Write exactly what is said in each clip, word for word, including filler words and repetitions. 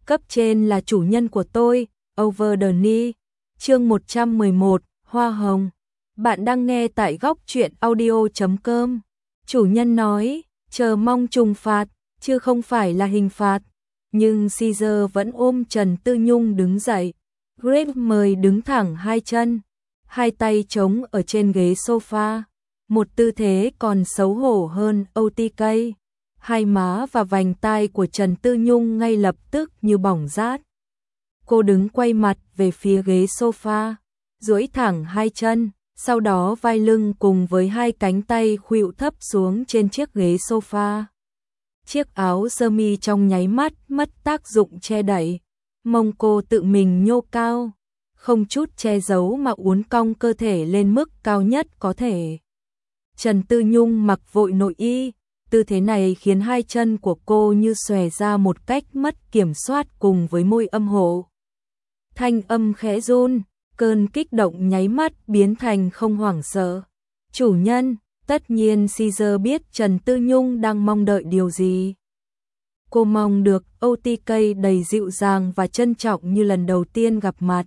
Cấp trên là chủ nhân của tôi, over the knee. Chương một trăm mười một, Hoa hồng. Bạn đang nghe tại góc truyện audio chấm com. Chủ nhân nói, chờ mong trừng phạt, chứ không phải là hình phạt. Nhưng Caesar vẫn ôm Trần Tư Nhung đứng dậy. Greg mời đứng thẳng hai chân, hai tay chống ở trên ghế sofa. Một tư thế còn xấu hổ hơn ô tê ca. Hai má và vành tai của Trần Tư Nhung ngay lập tức như bỏng rát. Cô đứng quay mặt về phía ghế sofa, duỗi thẳng hai chân, sau đó vai lưng cùng với hai cánh tay khuỵu thấp xuống trên chiếc ghế sofa. Chiếc áo sơ mi trong nháy mắt mất tác dụng che đậy, mông cô tự mình nhô cao, không chút che giấu mà uốn cong cơ thể lên mức cao nhất có thể. Trần Tư Nhung mặc vội nội y, tư thế này khiến hai chân của cô như xòe ra một cách mất kiểm soát cùng với môi âm hộ. Thanh âm khẽ run, cơn kích động nháy mắt biến thành không hoảng sợ. Chủ nhân, tất nhiên Caesar biết Trần Tư Nhung đang mong đợi điều gì. Cô mong được ô tê ca đầy dịu dàng và trân trọng như lần đầu tiên gặp mặt.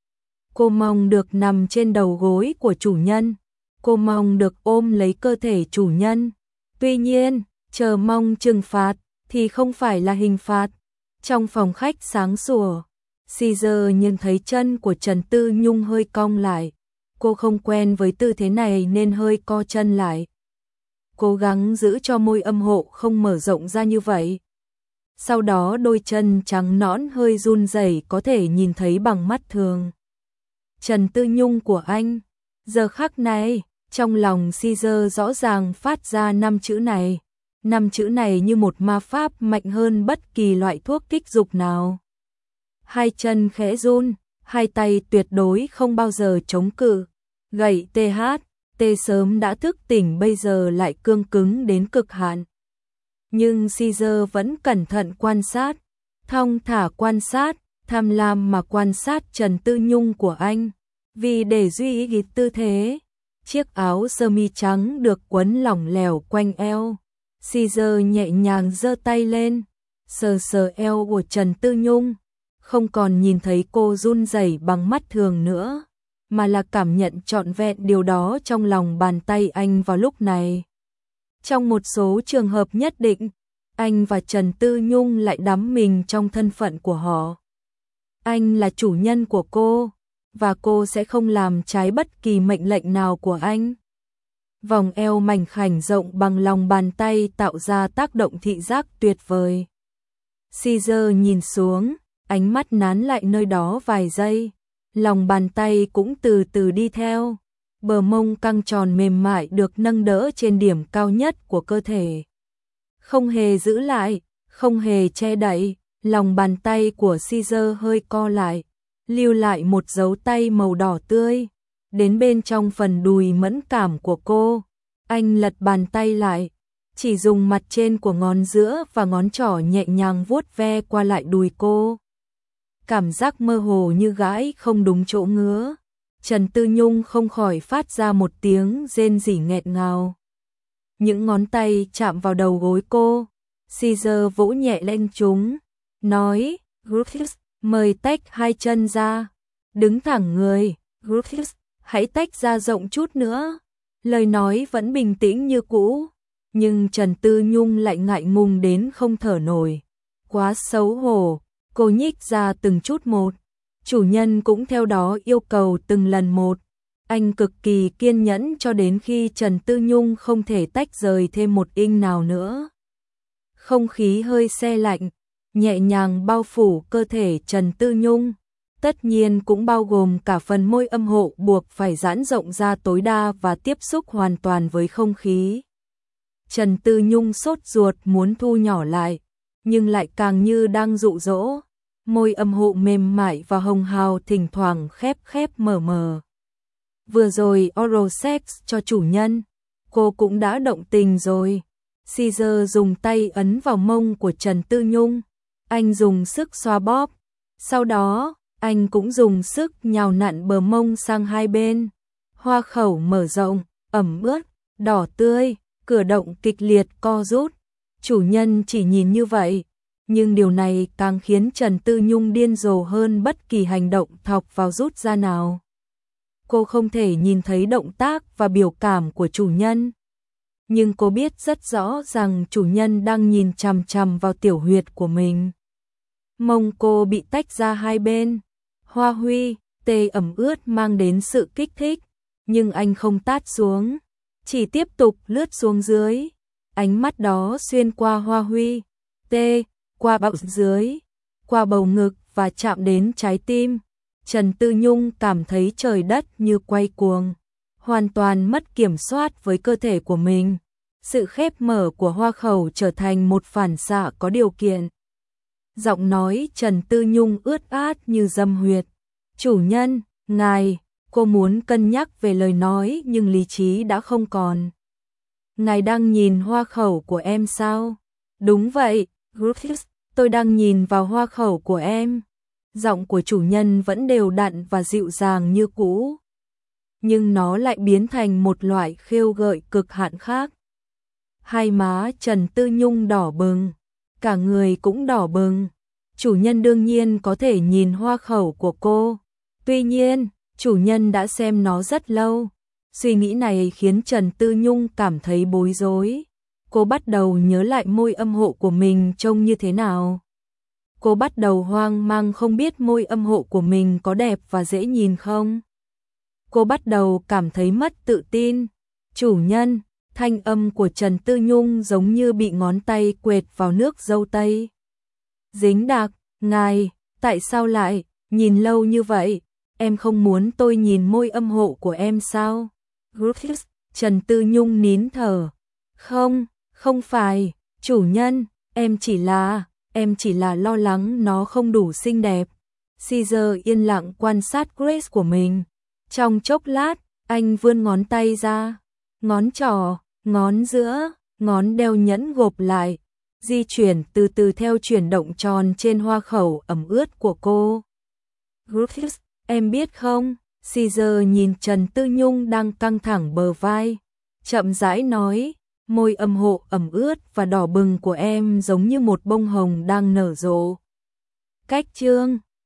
Cô mong được nằm trên đầu gối của chủ nhân. Cô mong được ôm lấy cơ thể chủ nhân. Tuy nhiên, chờ mong trừng phạt thì không phải là hình phạt. Trong phòng khách sáng sủa, Caesar nhìn thấy chân của Trần Tư Nhung hơi cong lại. Cô không quen với tư thế này nên hơi co chân lại. Cố gắng giữ cho môi âm hộ không mở rộng ra như vậy. Sau đó đôi chân trắng nõn hơi run rẩy có thể nhìn thấy bằng mắt thường. Trần Tư Nhung của anh. Giờ khắc này, trong lòng Caesar rõ ràng phát ra năm chữ này. Năm chữ này như một ma pháp mạnh hơn bất kỳ loại thuốc kích dục nào. Hai chân khẽ run, hai tay tuyệt đối không bao giờ chống cự. Gậy tê hát, tê sớm đã thức tỉnh bây giờ lại cương cứng đến cực hạn. Nhưng Caesar vẫn cẩn thận quan sát, thong thả quan sát, tham lam mà quan sát Trần Tư Nhung của anh. Vì để duy trì tư thế, chiếc áo sơ mi trắng được quấn lỏng lẻo quanh eo. Caesar nhẹ nhàng giơ tay lên, sờ sờ eo của Trần Tư Nhung, không còn nhìn thấy cô run rẩy bằng mắt thường nữa, mà là cảm nhận trọn vẹn điều đó trong lòng bàn tay anh vào lúc này. Trong một số trường hợp nhất định, anh và Trần Tư Nhung lại đắm mình trong thân phận của họ. Anh là chủ nhân của cô, và cô sẽ không làm trái bất kỳ mệnh lệnh nào của anh. Vòng eo mảnh khảnh rộng bằng lòng bàn tay tạo ra tác động thị giác tuyệt vời. Caesar nhìn xuống, ánh mắt nán lại nơi đó vài giây, lòng bàn tay cũng từ từ đi theo. Bờ mông căng tròn mềm mại được nâng đỡ trên điểm cao nhất của cơ thể. Không hề giữ lại, không hề che đậy, lòng bàn tay của Caesar hơi co lại, lưu lại một dấu tay màu đỏ tươi. Đến bên trong phần đùi mẫn cảm của cô, anh lật bàn tay lại, chỉ dùng mặt trên của ngón giữa và ngón trỏ nhẹ nhàng vuốt ve qua lại đùi cô. Cảm giác mơ hồ như gãi không đúng chỗ ngứa. Trần Tư Nhung không khỏi phát ra một tiếng rên rỉ nghẹt ngào. Những ngón tay chạm vào đầu gối cô, Caesar vỗ nhẹ lên chúng, nói, Griffiths, mời tách hai chân ra, đứng thẳng người, Griffiths, hãy tách ra rộng chút nữa. Lời nói vẫn bình tĩnh như cũ, nhưng Trần Tư Nhung lại ngại ngùng đến không thở nổi. Quá xấu hổ, cô nhích ra từng chút một. Chủ nhân cũng theo đó yêu cầu từng lần một. Anh cực kỳ kiên nhẫn cho đến khi Trần Tư Nhung không thể tách rời thêm một inch nào nữa. Không khí hơi se lạnh, nhẹ nhàng bao phủ cơ thể Trần Tư Nhung. Tất nhiên cũng bao gồm cả phần môi âm hộ buộc phải giãn rộng ra tối đa và tiếp xúc hoàn toàn với không khí. Trần Tư Nhung sốt ruột muốn thu nhỏ lại, nhưng lại càng như đang dụ dỗ. Môi âm hộ mềm mại và hồng hào thỉnh thoảng khép khép mở mở. Vừa rồi oral sex cho chủ nhân, cô cũng đã động tình rồi. Caesar dùng tay ấn vào mông của Trần Tư Nhung, anh dùng sức xoa bóp. Sau đó, anh cũng dùng sức nhào nặn bờ mông sang hai bên. Hoa khẩu mở rộng, ẩm ướt, đỏ tươi, cử động kịch liệt co rút. Chủ nhân chỉ nhìn như vậy, Nhưng điều này càng khiến Trần Tư Nhung điên rồ hơn bất kỳ hành động thọc vào rút ra nào. Cô không thể nhìn thấy động tác và biểu cảm của chủ nhân. Nhưng cô biết rất rõ rằng chủ nhân đang nhìn chằm chằm vào tiểu huyệt của mình. Mông cô bị tách ra hai bên. Hoa Huy, tê ẩm ướt mang đến sự kích thích. Nhưng anh không tát xuống. Chỉ tiếp tục lướt xuống dưới. Ánh mắt đó xuyên qua Hoa Huy, tê, qua bạo dưới, qua bầu ngực và chạm đến trái tim. Trần Tư Nhung cảm thấy trời đất như quay cuồng. Hoàn toàn mất kiểm soát với cơ thể của mình. Sự khép mở của hoa khẩu trở thành một phản xạ có điều kiện. Giọng nói Trần Tư Nhung ướt át như dâm huyệt. Chủ nhân, ngài, cô muốn cân nhắc về lời nói nhưng lý trí đã không còn. Ngài đang nhìn hoa khẩu của em sao? Đúng vậy, Griffiths, tôi đang nhìn vào hoa khẩu của em. Giọng của chủ nhân vẫn đều đặn và dịu dàng như cũ. Nhưng nó lại biến thành một loại khêu gợi cực hạn khác. Hai má Trần Tư Nhung đỏ bừng, cả người cũng đỏ bừng. Chủ nhân đương nhiên có thể nhìn hoa khẩu của cô. Tuy nhiên, chủ nhân đã xem nó rất lâu. Suy nghĩ này khiến Trần Tư Nhung cảm thấy bối rối. Cô bắt đầu nhớ lại môi âm hộ của mình trông như thế nào. Cô bắt đầu hoang mang không biết môi âm hộ của mình có đẹp và dễ nhìn không. Cô bắt đầu cảm thấy mất tự tin. Chủ nhân, thanh âm của Trần Tư Nhung giống như bị ngón tay quệt vào nước dâu tây. Dính đặc, ngài, tại sao lại, nhìn lâu như vậy, em không muốn tôi nhìn môi âm hộ của em sao? Griffiths, Trần Tư Nhung nín thở. Không, không phải, chủ nhân, em chỉ là, em chỉ là lo lắng nó không đủ xinh đẹp. Caesar yên lặng quan sát Grace của mình. Trong chốc lát, anh vươn ngón tay ra. Ngón trỏ, ngón giữa, ngón đeo nhẫn gộp lại. Di chuyển từ từ theo chuyển động tròn trên hoa khẩu ẩm ướt của cô. Griffiths, em biết không? Caesar nhìn Trần Tư Nhung đang căng thẳng bờ vai. Chậm rãi nói, môi âm hộ ẩm ướt và đỏ bừng của em giống như một bông hồng đang nở rộ. Cách chương